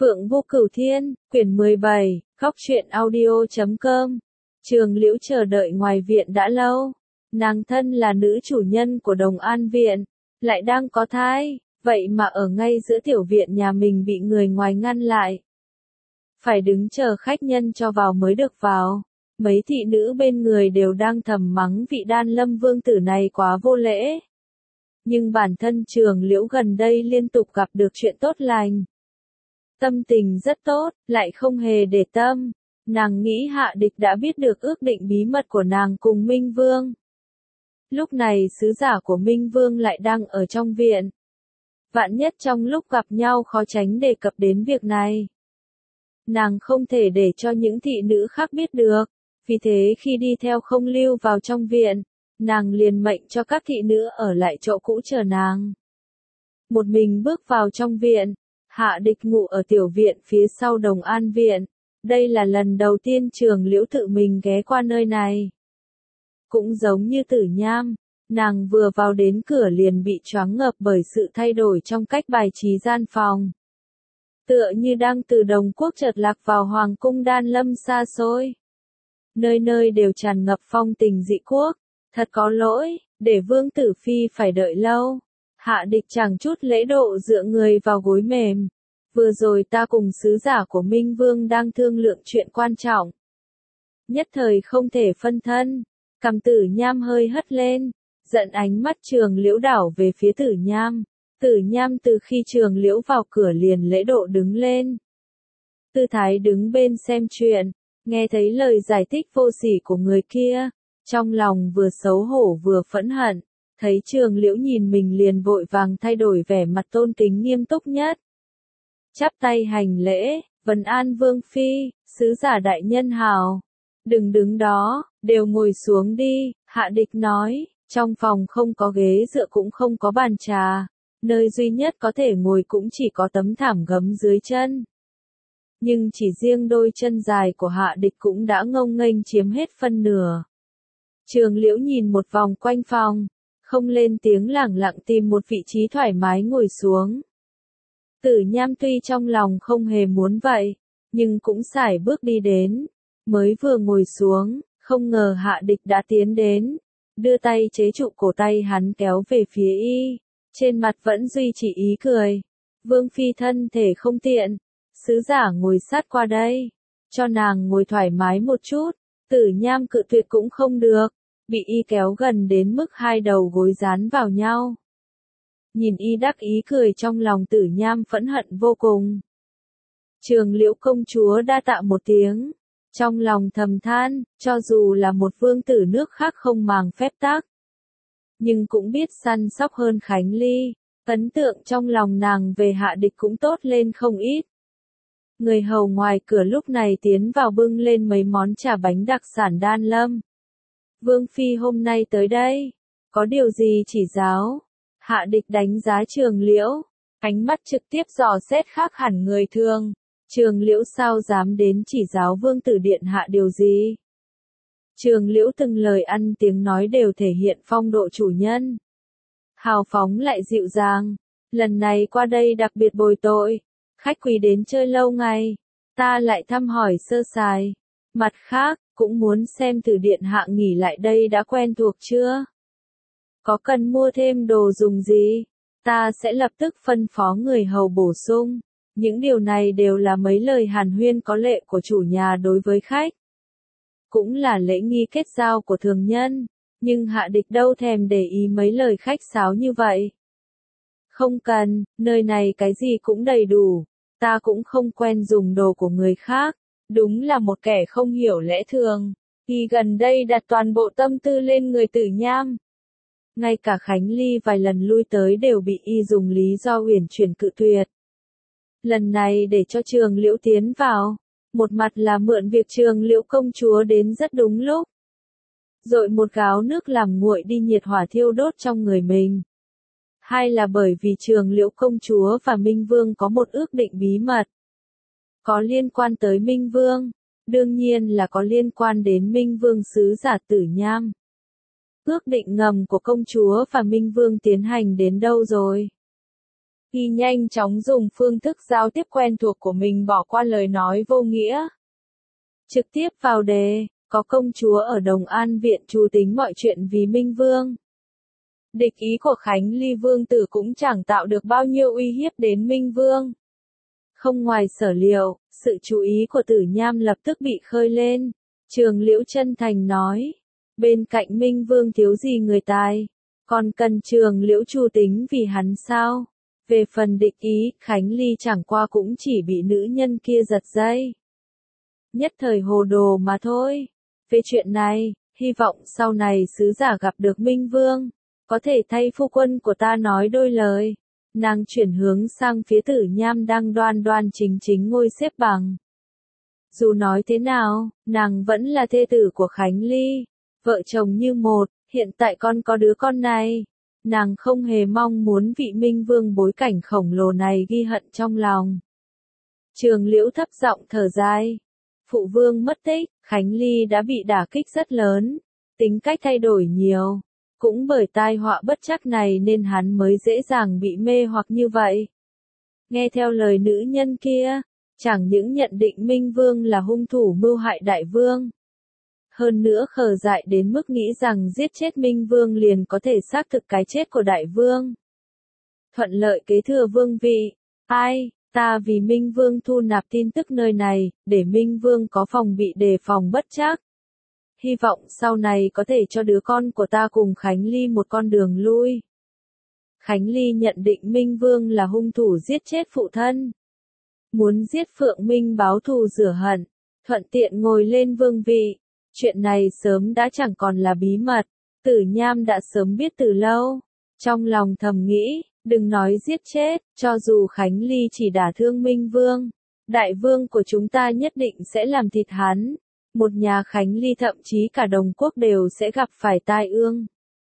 Phượng Vô Cửu Thiên, quyển 17, góc truyện audio.com. Trường Liễu chờ đợi ngoài viện đã lâu. Nàng thân là nữ chủ nhân của Đồng An Viện, lại đang có thai, vậy mà ở ngay giữa tiểu viện nhà mình bị người ngoài ngăn lại. Phải đứng chờ khách nhân cho vào mới được vào. Mấy thị nữ bên người đều đang thầm mắng vị Đan Lâm vương tử này quá vô lễ. Nhưng bản thân Trường Liễu gần đây liên tục gặp được chuyện tốt lành. Tâm tình rất tốt, lại không hề để tâm. Nàng nghĩ Hạ Địch đã biết được ước định bí mật của nàng cùng Minh Vương. Lúc này sứ giả của Minh Vương lại đang ở trong viện. Vạn nhất trong lúc gặp nhau khó tránh đề cập đến việc này. Nàng không thể để cho những thị nữ khác biết được. Vì thế khi đi theo Không Lưu vào trong viện, nàng liền mệnh cho các thị nữ ở lại chỗ cũ chờ nàng. Một mình bước vào trong viện. Hạ Địch ngủ ở tiểu viện phía sau Đồng An Viện. Đây là lần đầu tiên Trường Liễu tự mình ghé qua nơi này. Cũng giống như Tử Nham, nàng vừa vào đến cửa liền bị choáng ngợp bởi sự thay đổi trong cách bài trí gian phòng. Tựa như đang từ Đồng Quốc chợt lạc vào Hoàng cung Đan Lâm xa xôi. Nơi nơi đều tràn ngập phong tình dị quốc. Thật có lỗi, để Vương Tử Phi phải đợi lâu. Hạ Địch chẳng chút lễ độ dựa người vào gối mềm. Vừa rồi ta cùng sứ giả của Minh Vương đang thương lượng chuyện quan trọng. Nhất thời không thể phân thân. Cằm Tử Nham hơi hất lên. Giận ánh mắt Trường Liễu đảo về phía Tử Nham. Tử Nham từ khi Trường Liễu vào cửa liền lễ độ đứng lên. Tư thái đứng bên xem chuyện. Nghe thấy lời giải thích vô sỉ của người kia. Trong lòng vừa xấu hổ vừa phẫn hận. Thấy Trường Liễu nhìn mình liền vội vàng thay đổi vẻ mặt tôn kính nghiêm túc nhất. Chắp tay hành lễ, vấn an Vương Phi, sứ giả đại nhân hào. Đừng đứng đó, đều ngồi xuống đi, Hạ Địch nói, trong phòng không có ghế dựa cũng không có bàn trà. Nơi duy nhất có thể ngồi cũng chỉ có tấm thảm gấm dưới chân. Nhưng chỉ riêng đôi chân dài của Hạ Địch cũng đã ngông nghênh chiếm hết phân nửa. Trường Liễu nhìn một vòng quanh phòng. Không lên tiếng lẳng lặng tìm một vị trí thoải mái ngồi xuống. Tử Nham tuy trong lòng không hề muốn vậy, nhưng cũng sải bước đi đến. Mới vừa ngồi xuống, không ngờ Hạ Địch đã tiến đến. Đưa tay chế trụ cổ tay hắn kéo về phía y. Trên mặt vẫn duy trì ý cười. Vương Phi thân thể không tiện. Sứ giả ngồi sát qua đây. Cho nàng ngồi thoải mái một chút. Tử Nham cự tuyệt cũng không được. Bị y kéo gần đến mức hai đầu gối dán vào nhau. Nhìn y đắc ý cười trong lòng Tử Nham phẫn hận vô cùng. Trường Liễu công chúa đa tạ một tiếng. Trong lòng thầm than, cho dù là một vương tử nước khác không màng phép tắc. Nhưng cũng biết săn sóc hơn Khánh Ly. Ấn tượng trong lòng nàng về Hạ Địch cũng tốt lên không ít. Người hầu ngoài cửa lúc này tiến vào bưng lên mấy món trà bánh đặc sản Đan Lâm. Vương Phi hôm nay tới đây, có điều gì chỉ giáo? Hạ Địch đánh giá Trường Liễu, ánh mắt trực tiếp dò xét khác hẳn người thường. Trường Liễu sao dám đến chỉ giáo Vương tử điện hạ điều gì? Trường Liễu từng lời ăn tiếng nói đều thể hiện phong độ chủ nhân. Hào phóng lại dịu dàng, lần này qua đây đặc biệt bồi tội. Khách quý đến chơi lâu ngày, ta lại thăm hỏi sơ sài. Mặt khác, cũng muốn xem Tử điện hạ nghỉ lại đây đã quen thuộc chưa? Có cần mua thêm đồ dùng gì? Ta sẽ lập tức phân phó người hầu bổ sung. Những điều này đều là mấy lời hàn huyên có lệ của chủ nhà đối với khách. Cũng là lễ nghi kết giao của thường nhân. Nhưng Hạ Địch đâu thèm để ý mấy lời khách sáo như vậy. Không cần, nơi này cái gì cũng đầy đủ. Ta cũng không quen dùng đồ của người khác. Đúng là một kẻ không hiểu lẽ thường. Y gần đây đặt toàn bộ tâm tư lên người Tử Nham. Ngay cả Khánh Ly vài lần lui tới đều bị y dùng lý do uyển chuyển cự tuyệt. Lần này để cho Trường Liễu tiến vào. Một mặt là mượn việc Trường Liễu công chúa đến rất đúng lúc. Dội một gáo nước làm nguội đi nhiệt hỏa thiêu đốt trong người mình. Hai là bởi vì Trường Liễu công chúa và Minh Vương có một ước định bí mật. Có liên quan tới Minh Vương, đương nhiên là có liên quan đến Minh Vương sứ giả Tử Nham. Ước định ngầm của công chúa và Minh Vương tiến hành đến đâu rồi? Y nhanh chóng dùng phương thức giao tiếp quen thuộc của mình bỏ qua lời nói vô nghĩa. Trực tiếp vào đề, có công chúa ở Đồng An Viện trù tính mọi chuyện vì Minh Vương. Địch ý của Khánh Ly vương tử cũng chẳng tạo được bao nhiêu uy hiếp đến Minh Vương. Không ngoài sở liệu, sự chú ý của Tử Nham lập tức bị khơi lên. Trường Liễu chân thành nói, bên cạnh Minh Vương thiếu gì người tài, còn cần Trường Liễu trù tính vì hắn sao? Về phần địch ý, Khánh Ly chẳng qua cũng chỉ bị nữ nhân kia giật dây. Nhất thời hồ đồ mà thôi. Về chuyện này, hy vọng sau này sứ giả gặp được Minh Vương, có thể thay phu quân của ta nói đôi lời. Nàng chuyển hướng sang phía Tử Nham đang đoan đoan chính chính ngồi xếp bằng. Dù nói thế nào, nàng vẫn là thê tử của Khánh Ly, vợ chồng như một, hiện tại con có đứa con này. Nàng không hề mong muốn vị Minh Vương bối cảnh khổng lồ này ghi hận trong lòng. Trường Liễu thấp giọng thở dài. Phụ vương mất tích, Khánh Ly đã bị đả kích rất lớn, tính cách thay đổi nhiều. Cũng bởi tai họa bất trắc này nên hắn mới dễ dàng bị mê hoặc như vậy. Nghe theo lời nữ nhân kia, chẳng những nhận định Minh Vương là hung thủ mưu hại đại vương. Hơn nữa khờ dại đến mức nghĩ rằng giết chết Minh Vương liền có thể xác thực cái chết của đại vương. Thuận lợi kế thừa vương vị. Ai, ta vì Minh Vương thu nạp tin tức nơi này, để Minh Vương có phòng bị đề phòng bất trắc. Hy vọng sau này có thể cho đứa con của ta cùng Khánh Ly một con đường lui. Khánh Ly nhận định Minh Vương là hung thủ giết chết phụ thân. Muốn giết Phượng Minh báo thù rửa hận, thuận tiện ngồi lên vương vị. Chuyện này sớm đã chẳng còn là bí mật, Tử Nham đã sớm biết từ lâu. Trong lòng thầm nghĩ, đừng nói giết chết, cho dù Khánh Ly chỉ đả thương Minh Vương, đại vương của chúng ta nhất định sẽ làm thịt hắn. Một nhà Khánh Ly thậm chí cả Đồng Quốc đều sẽ gặp phải tai ương.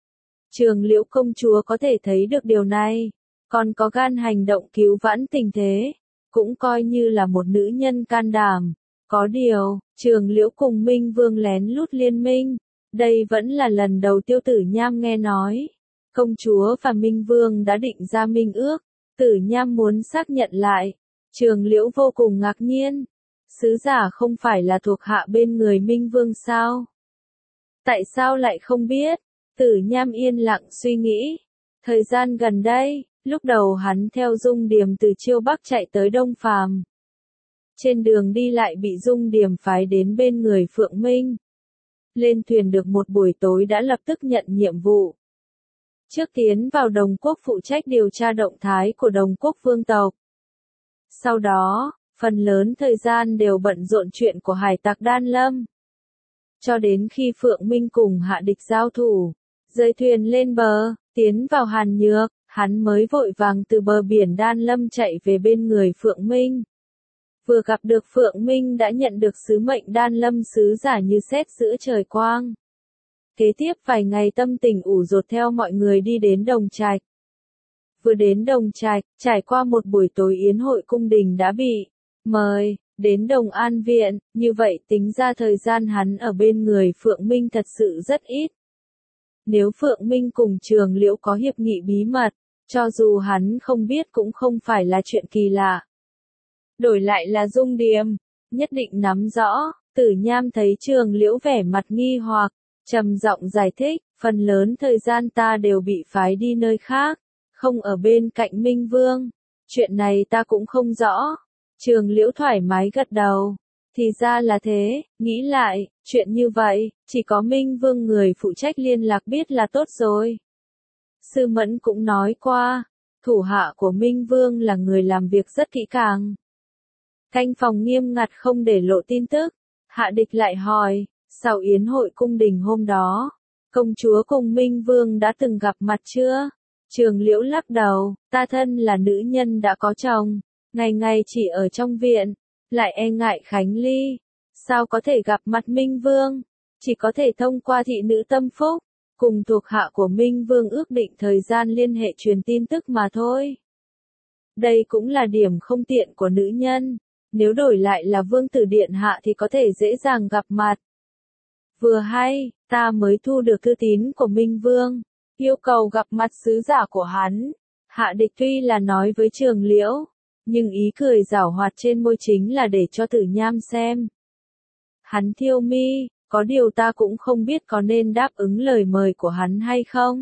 Trường Liễu công chúa có thể thấy được điều này, còn có gan hành động cứu vãn tình thế, cũng coi như là một nữ nhân can đảm. Có điều, Trường Liễu cùng Minh Vương lén lút liên minh, đây vẫn là lần đầu Tiêu Tử Nham nghe nói. Công chúa và Minh Vương đã định ra minh ước, Tử Nham muốn xác nhận lại. Trường Liễu vô cùng ngạc nhiên. Sứ giả không phải là thuộc hạ bên người Minh Vương sao? Tại sao lại không biết? Tử Nham yên lặng suy nghĩ. Thời gian gần đây, lúc đầu hắn theo Dung Điềm từ Chiêu Bắc chạy tới Đông Phàm. Trên đường đi lại bị Dung Điềm phái đến bên người Phượng Minh. Lên thuyền được một buổi tối đã lập tức nhận nhiệm vụ. Trước tiến vào Đồng Quốc phụ trách điều tra động thái của Đồng Quốc vương tộc. Sau đó, phần lớn thời gian đều bận rộn chuyện của hải tặc Đan Lâm. Cho đến khi Phượng Minh cùng hạ địch giao thủ, rời thuyền lên bờ, tiến vào Hàn Nhược, hắn mới vội vàng từ bờ biển Đan Lâm chạy về bên người Phượng Minh. Vừa gặp được Phượng Minh đã nhận được sứ mệnh Đan Lâm sứ giả như sét giữa trời quang. Kế tiếp vài ngày tâm tình ủ dột theo mọi người đi đến Đồng Trạch. Vừa đến Đồng Trạch, trải qua một buổi tối yến hội cung đình đã bị mời đến Đồng An Viện, như vậy tính ra thời gian hắn ở bên người Phượng Minh thật sự rất ít. Nếu Phượng Minh cùng Trường Liễu có hiệp nghị bí mật, cho dù hắn không biết cũng không phải là chuyện kỳ lạ. Đổi lại là Dung Điềm, nhất định nắm rõ. Tử Nham thấy Trường Liễu vẻ mặt nghi hoặc, trầm giọng giải thích, phần lớn thời gian ta đều bị phái đi nơi khác, không ở bên cạnh Minh Vương. Chuyện này ta cũng không rõ. Trường Liễu thoải mái gật đầu. Thì ra là thế, nghĩ lại, chuyện như vậy, chỉ có Minh Vương người phụ trách liên lạc biết là tốt rồi. Sư Mẫn cũng nói qua, thủ hạ của Minh Vương là người làm việc rất kỹ càng. Canh phòng nghiêm ngặt không để lộ tin tức. Hạ địch lại hỏi, sau yến hội cung đình hôm đó, công chúa cùng Minh Vương đã từng gặp mặt chưa? Trường Liễu lắc đầu, ta thân là nữ nhân đã có chồng, ngày ngày chỉ ở trong viện, lại e ngại Khánh Ly, sao có thể gặp mặt Minh Vương, chỉ có thể thông qua thị nữ Tâm Phúc, cùng thuộc hạ của Minh Vương ước định thời gian liên hệ truyền tin tức mà thôi. Đây cũng là điểm không tiện của nữ nhân, nếu đổi lại là Vương tử điện hạ thì có thể dễ dàng gặp mặt. Vừa hay, ta mới thu được thư tín của Minh Vương, yêu cầu gặp mặt sứ giả của hắn. Hạ Địch tuy là nói với Trường Liễu, nhưng ý cười giảo hoạt trên môi chính là để cho Tử Nham xem. Hắn thiêu mi, có điều ta cũng không biết có nên đáp ứng lời mời của hắn hay không.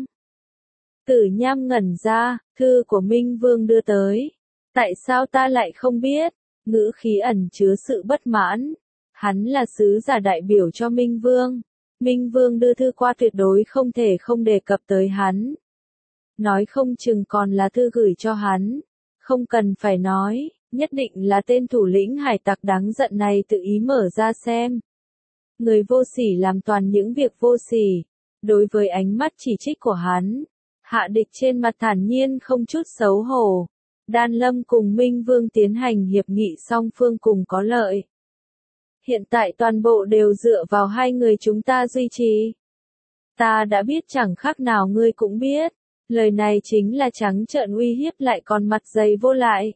Tử Nham ngẩn ra, thư của Minh Vương đưa tới. Tại sao ta lại không biết? Ngữ khí ẩn chứa sự bất mãn. Hắn là sứ giả đại biểu cho Minh Vương. Minh Vương đưa thư qua tuyệt đối không thể không đề cập tới hắn. Nói không chừng còn là thư gửi cho hắn. Không cần phải nói, nhất định là tên thủ lĩnh hải tặc đáng giận này tự ý mở ra xem. Người vô sỉ làm toàn những việc vô sỉ. Đối với ánh mắt chỉ trích của hắn, Hạ Địch trên mặt thản nhiên không chút xấu hổ. Đan Lâm cùng Minh Vương tiến hành hiệp nghị song phương cùng có lợi. Hiện tại toàn bộ đều dựa vào hai người chúng ta duy trì. Ta đã biết chẳng khác nào ngươi cũng biết. Lời này chính là trắng trợn uy hiếp lại còn mặt dày vô lại.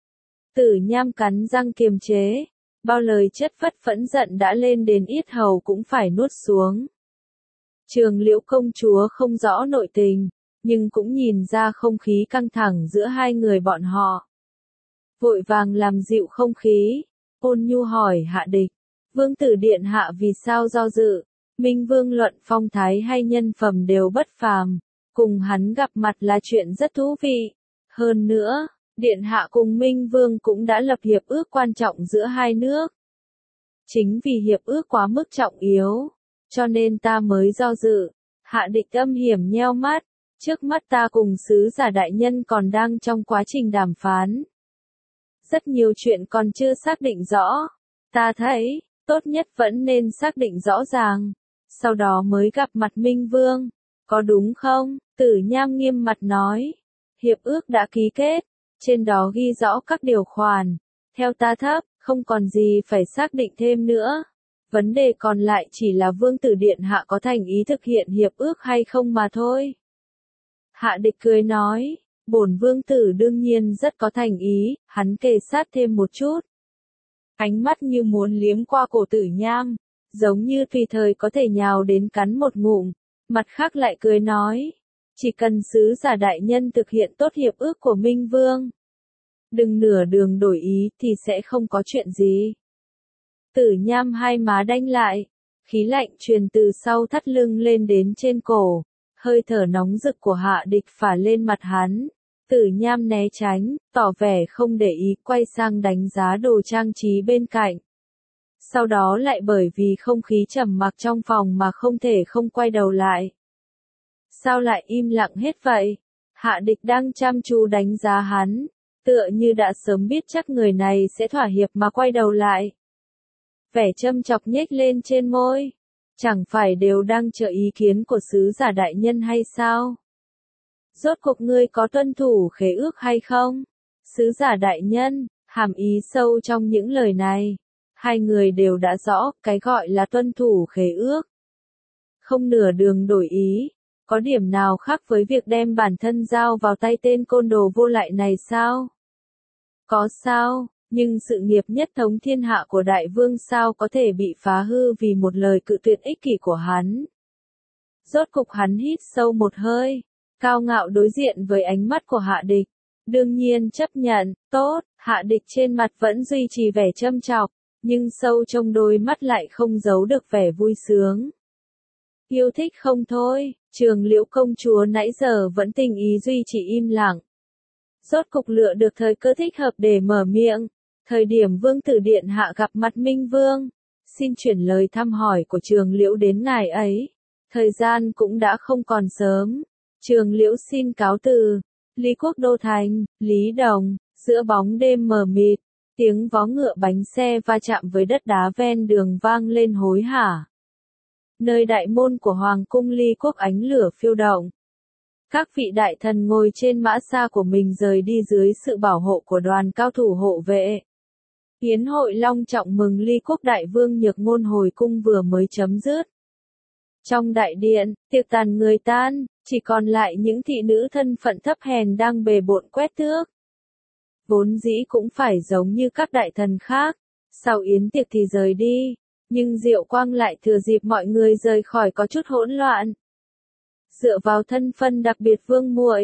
Tử Nham cắn răng kiềm chế. Bao lời chất phất phẫn giận đã lên đến yết hầu cũng phải nuốt xuống. Trường Liễu công chúa không rõ nội tình, nhưng cũng nhìn ra không khí căng thẳng giữa hai người bọn họ. Vội vàng làm dịu không khí, ôn nhu hỏi Hạ Địch, Vương tử điện hạ vì sao do dự, Minh Vương luận phong thái hay nhân phẩm đều bất phàm, cùng hắn gặp mặt là chuyện rất thú vị. Hơn nữa, điện hạ cùng Minh Vương cũng đã lập hiệp ước quan trọng giữa hai nước. Chính vì hiệp ước quá mức trọng yếu, cho nên ta mới do dự. Hạ Địch âm hiểm nheo mắt, trước mắt ta cùng sứ giả đại nhân còn đang trong quá trình đàm phán. Rất nhiều chuyện còn chưa xác định rõ. Ta thấy, tốt nhất vẫn nên xác định rõ ràng, sau đó mới gặp mặt Minh Vương. Có đúng không? Tử Nham nghiêm mặt nói. Hiệp ước đã ký kết, trên đó ghi rõ các điều khoản. Theo ta thấp, không còn gì phải xác định thêm nữa. Vấn đề còn lại chỉ là Vương tử điện hạ có thành ý thực hiện hiệp ước hay không mà thôi. Hạ Địch cười nói, bổn vương tử đương nhiên rất có thành ý, hắn kề sát thêm một chút. Ánh mắt như muốn liếm qua cổ Tử Nham, giống như tùy thời có thể nhào đến cắn một ngụm, mặt khác lại cười nói, chỉ cần sứ giả đại nhân thực hiện tốt hiệp ước của Minh Vương. Đừng nửa đường đổi ý thì sẽ không có chuyện gì. Tử Nham hai má đanh lại, khí lạnh truyền từ sau thắt lưng lên đến trên cổ, hơi thở nóng rực của Hạ Địch phả lên mặt hắn. Tử Nham né tránh, tỏ vẻ không để ý, quay sang đánh giá đồ trang trí bên cạnh. Sau đó lại bởi vì không khí trầm mặc trong phòng mà không thể không quay đầu lại. Sao lại im lặng hết vậy? Hạ Địch đang chăm chú đánh giá hắn, tựa như đã sớm biết chắc người này sẽ thỏa hiệp mà quay đầu lại. Vẻ châm chọc nhếch lên trên môi. Chẳng phải đều đang chờ ý kiến của sứ giả đại nhân hay sao? Rốt cuộc ngươi có tuân thủ khế ước hay không? Sứ giả đại nhân, hàm ý sâu trong những lời này. Hai người đều đã rõ, cái gọi là tuân thủ khế ước. Không nửa đường đổi ý, có điểm nào khác với việc đem bản thân giao vào tay tên côn đồ vô lại này sao? Có sao, nhưng sự nghiệp nhất thống thiên hạ của đại vương sao có thể bị phá hư vì một lời cự tuyệt ích kỷ của hắn? Rốt cục hắn hít sâu một hơi, cao ngạo đối diện với ánh mắt của Hạ Địch. Đương nhiên chấp nhận, tốt, Hạ Địch trên mặt vẫn duy trì vẻ châm chọc, nhưng sâu trong đôi mắt lại không giấu được vẻ vui sướng. Yêu thích không thôi, Trường Liễu công chúa nãy giờ vẫn tình ý duy trì im lặng. Rốt cục lựa được thời cơ thích hợp để mở miệng. Thời điểm Vương tử điện hạ gặp mặt Minh Vương, xin chuyển lời thăm hỏi của Trường Liễu đến ngài ấy. Thời gian cũng đã không còn sớm. Trường Liễu xin cáo từ. Lý Quốc đô thành, Lý Đồng, giữa bóng đêm mờ mịt, tiếng vó ngựa bánh xe va chạm với đất đá ven đường vang lên hối hả. Nơi đại môn của Hoàng cung Lý Quốc ánh lửa phiêu động. Các vị đại thần ngồi trên mã xa của mình rời đi dưới sự bảo hộ của đoàn cao thủ hộ vệ. Yến hội long trọng mừng Lý Quốc đại vương Nhược Ngôn hồi cung vừa mới chấm dứt. Trong đại điện, tiệc tàn người tan, chỉ còn lại những thị nữ thân phận thấp hèn đang bề bộn quét tước. Vốn dĩ cũng phải giống như các đại thần khác, sau yến tiệc thì rời đi, nhưng Diệu Quang lại thừa dịp mọi người rời khỏi có chút hỗn loạn. Dựa vào thân phận đặc biệt vương muội,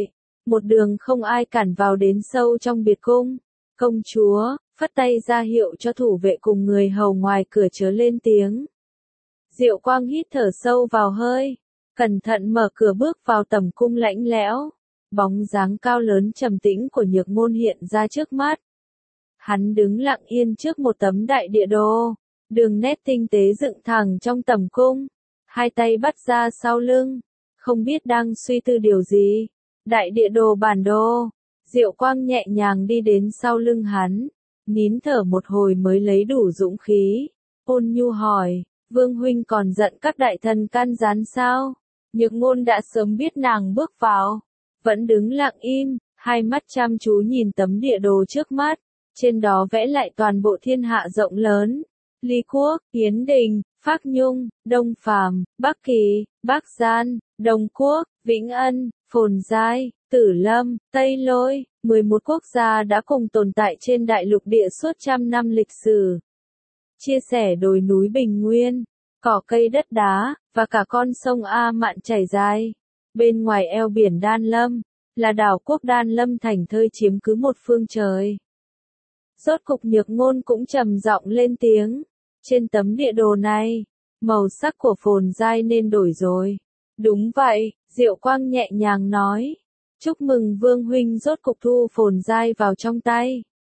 một đường không ai cản vào đến sâu trong biệt cung. Công chúa, phất tay ra hiệu cho thủ vệ cùng người hầu ngoài cửa chớ lên tiếng. Diệu Quang hít thở sâu vào hơi, cẩn thận mở cửa bước vào tầm cung lạnh lẽo. Bóng dáng cao lớn trầm tĩnh của Nhược Ngôn hiện ra trước mắt. Hắn đứng lặng yên trước một tấm đại địa đồ, đường nét tinh tế dựng thẳng trong tầm cung, hai tay bắt ra sau lưng, không biết đang suy tư điều gì. Đại địa đồ bản đồ, Diệu Quang nhẹ nhàng đi đến sau lưng hắn, nín thở một hồi mới lấy đủ dũng khí, ôn nhu hỏi, Vương huynh còn giận các đại thần can gián sao? Nhược Ngôn đã sớm biết nàng bước vào, vẫn đứng lặng im, hai mắt chăm chú nhìn tấm địa đồ trước mắt, trên đó vẽ lại toàn bộ thiên hạ rộng lớn. Ly Quốc, Yến Đình, Phác Nhung, Đông Phàm, Bắc Kỳ, Bắc Gian, Đông Quốc, Vĩnh Ân, Phồn Giai, Tử Lâm, Tây Lôi, 11 quốc gia đã cùng tồn tại trên đại lục địa suốt trăm năm lịch sử. Chia sẻ đồi núi bình nguyên, cỏ cây đất đá, và cả con sông A Mạn chảy dài. Bên ngoài eo biển Đan Lâm, là đảo quốc Đan Lâm thành thơi chiếm cứ một phương trời. Rốt cục Nhược Ngôn cũng trầm giọng lên tiếng. Trên tấm địa đồ này, màu sắc của Phồn Giai nên đổi rồi. Đúng vậy, Diệu Quang nhẹ nhàng nói. Chúc mừng Vương huynh rốt cục thu Phồn Giai vào trong tay.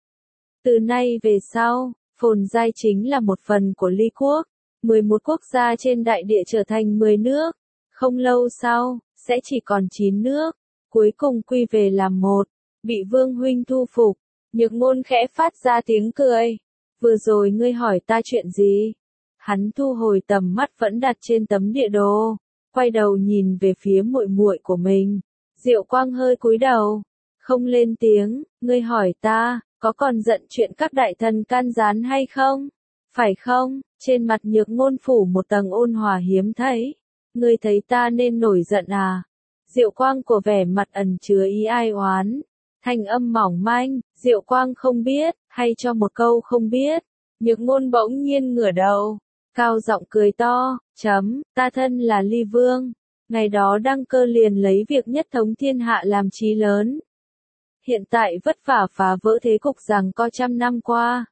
Từ nay về sau, Phồn Giai chính là một phần của Ly Quốc. 11 quốc gia trên đại địa trở thành 10 nước. Không lâu sau, sẽ chỉ còn 9 nước. Cuối cùng quy về làm một, bị Vương huynh thu phục. Nhược Ngôn khẽ phát ra tiếng cười. Vừa rồi ngươi hỏi ta chuyện gì? Hắn thu hồi tầm mắt vẫn đặt trên tấm địa đồ, quay đầu nhìn về phía muội muội của mình. Diệu Quang hơi cúi đầu, không lên tiếng. Ngươi hỏi ta, có còn giận chuyện các đại thần can gián hay không? Phải không? Trên mặt Nhược Ngôn phủ một tầng ôn hòa hiếm thấy. Ngươi thấy ta nên nổi giận à? Diệu Quang của vẻ mặt ẩn chứa ý ai oán. Thanh âm mỏng manh, Diệu Quang không biết, hay cho một câu không biết. Nhược Ngôn bỗng nhiên ngửa đầu, cao giọng cười to, ta thân là Ly Vương. Ngày đó đăng cơ liền lấy việc nhất thống thiên hạ làm chí lớn. Hiện tại vất vả phá vỡ thế cục rằng có trăm năm qua.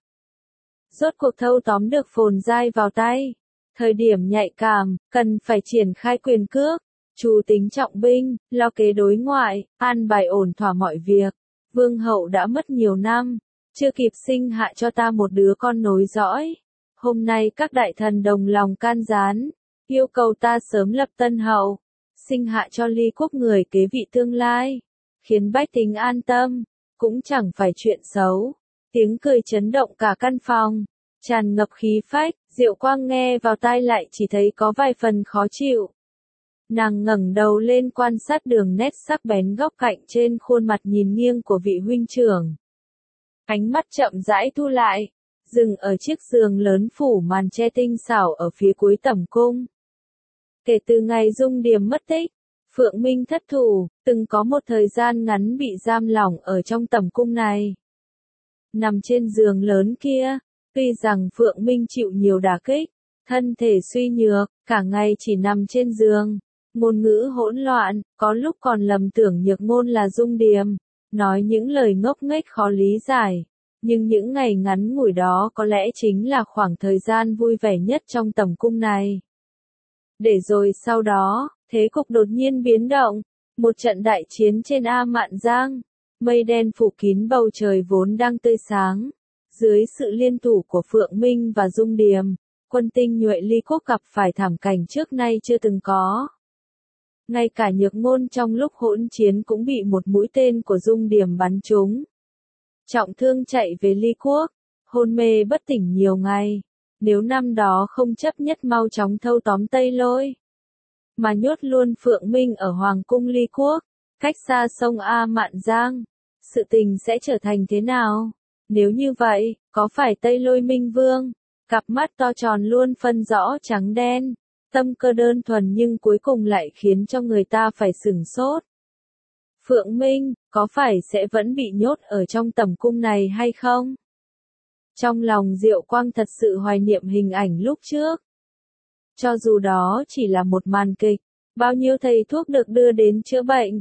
Rốt cuộc thâu tóm được Phồn Giai vào tay. Thời điểm nhạy cảm, cần phải triển khai quyền cước. Chủ tính trọng binh, lo kế đối ngoại, an bài ổn thỏa mọi việc. Vương hậu đã mất nhiều năm, chưa kịp sinh hạ cho ta một đứa con nối dõi. Hôm nay các đại thần đồng lòng can gián, yêu cầu ta sớm lập tân hậu, sinh hạ cho Ly Quốc người kế vị tương lai, khiến bách tính an tâm, cũng chẳng phải chuyện xấu. Tiếng cười chấn động cả căn phòng, tràn ngập khí phách. Diệu Quang nghe vào tai lại chỉ thấy có vài phần khó chịu. Nàng ngẩng đầu lên quan sát đường nét sắc bén góc cạnh trên khuôn mặt nhìn nghiêng của vị huynh trưởng. Ánh mắt chậm rãi thu lại, dừng ở chiếc giường lớn phủ màn che tinh xảo ở phía cuối tẩm cung. Kể từ ngày Dung Điềm mất tích, Phượng Minh thất thủ, từng có một thời gian ngắn bị giam lỏng ở trong tẩm cung này. Nằm trên giường lớn kia, tuy rằng Phượng Minh chịu nhiều đả kích, thân thể suy nhược, cả ngày chỉ nằm trên giường. Ngôn ngữ hỗn loạn, có lúc còn lầm tưởng Nhược Ngôn là Dung Điềm, nói những lời ngốc nghếch khó lý giải. Nhưng những ngày ngắn ngủi đó có lẽ chính là khoảng thời gian vui vẻ nhất trong tẩm cung này. Để rồi sau đó, thế cục đột nhiên biến động, một trận đại chiến trên A Mạn Giang, mây đen phủ kín bầu trời vốn đang tươi sáng. Dưới sự liên thủ của Phượng Minh và Dung Điềm, quân tinh nhuệ Ly Quốc gặp phải thảm cảnh trước nay chưa từng có. Ngay cả Nhược Ngôn trong lúc hỗn chiến cũng bị một mũi tên của Dung Điềm bắn trúng. Trọng thương chạy về Ly Quốc, hôn mê bất tỉnh nhiều ngày. Nếu năm đó không chấp nhất mau chóng thâu tóm Tây Lôi, mà nhốt luôn Phượng Minh ở Hoàng cung Ly Quốc, cách xa sông A Mạn Giang, sự tình sẽ trở thành thế nào? Nếu như vậy, có phải Tây Lôi Minh Vương, cặp mắt to tròn luôn phân rõ trắng đen, tâm cơ đơn thuần nhưng cuối cùng lại khiến cho người ta phải sửng sốt? Phượng Minh, có phải sẽ vẫn bị nhốt ở trong tẩm cung này hay không? Trong lòng Diệu Quang thật sự hoài niệm hình ảnh lúc trước. Cho dù đó chỉ là một màn kịch, bao nhiêu thầy thuốc được đưa đến chữa bệnh,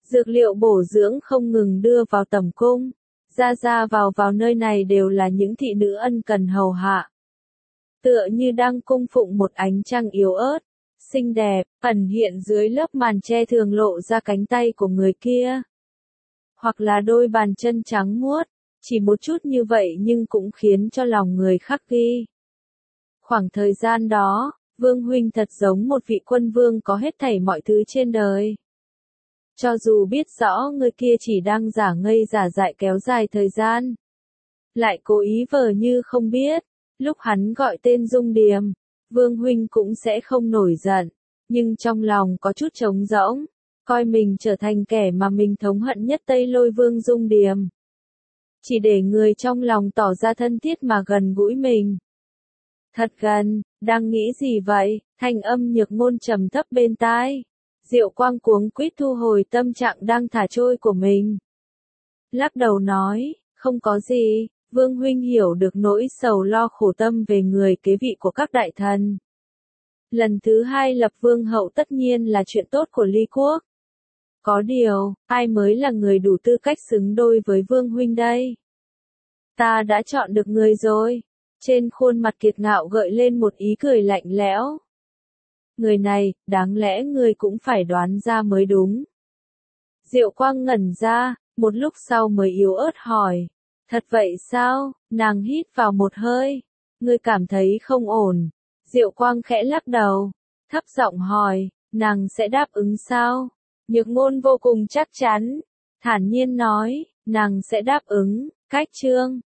Dược liệu bổ dưỡng không ngừng đưa vào tẩm cung. Ra vào nơi này đều là những thị nữ ân cần hầu hạ. Tựa như đang cung phụng một ánh trăng yếu ớt, xinh đẹp, ẩn hiện dưới lớp màn che thường lộ ra cánh tay của người kia. Hoặc là đôi bàn chân trắng muốt, chỉ một chút như vậy nhưng cũng khiến cho lòng người khắc ghi. Khoảng thời gian đó, Vương huynh thật giống một vị quân vương có hết thảy mọi thứ trên đời. Cho dù biết rõ người kia chỉ đang giả ngây giả dại kéo dài thời gian, lại cố ý vờ như không biết, lúc hắn gọi tên Dung Điềm, Vương huynh cũng sẽ không nổi giận, nhưng trong lòng có chút trống rỗng, coi mình trở thành kẻ mà mình thống hận nhất Tây Lôi Vương Dung Điềm. Chỉ để người trong lòng tỏ ra thân thiết mà gần gũi mình. Thật gần, đang nghĩ gì vậy? Thanh âm Nhược Ngôn trầm thấp bên tai. Diệu Quang cuống quýt thu hồi tâm trạng đang thả trôi của mình. Lắc đầu nói, không có gì, Vương huynh hiểu được nỗi sầu lo khổ tâm về người kế vị của các đại thần. Lần thứ hai lập vương hậu tất nhiên là chuyện tốt của Ly quốc. Có điều, ai mới là người đủ tư cách xứng đôi với Vương huynh đây? Ta đã chọn được người rồi. Trên khuôn mặt kiệt ngạo gợi lên một ý cười lạnh lẽo. Người này, đáng lẽ người cũng phải đoán ra mới đúng. Diệu Quang ngẩn ra, một lúc sau mới yếu ớt hỏi. Thật vậy sao? Nàng hít vào một hơi. Ngươi cảm thấy không ổn. Diệu Quang khẽ lắc đầu. Thấp giọng hỏi, nàng sẽ đáp ứng sao? Nhược Ngôn vô cùng chắc chắn. Thản nhiên nói, nàng sẽ đáp ứng. Cách chương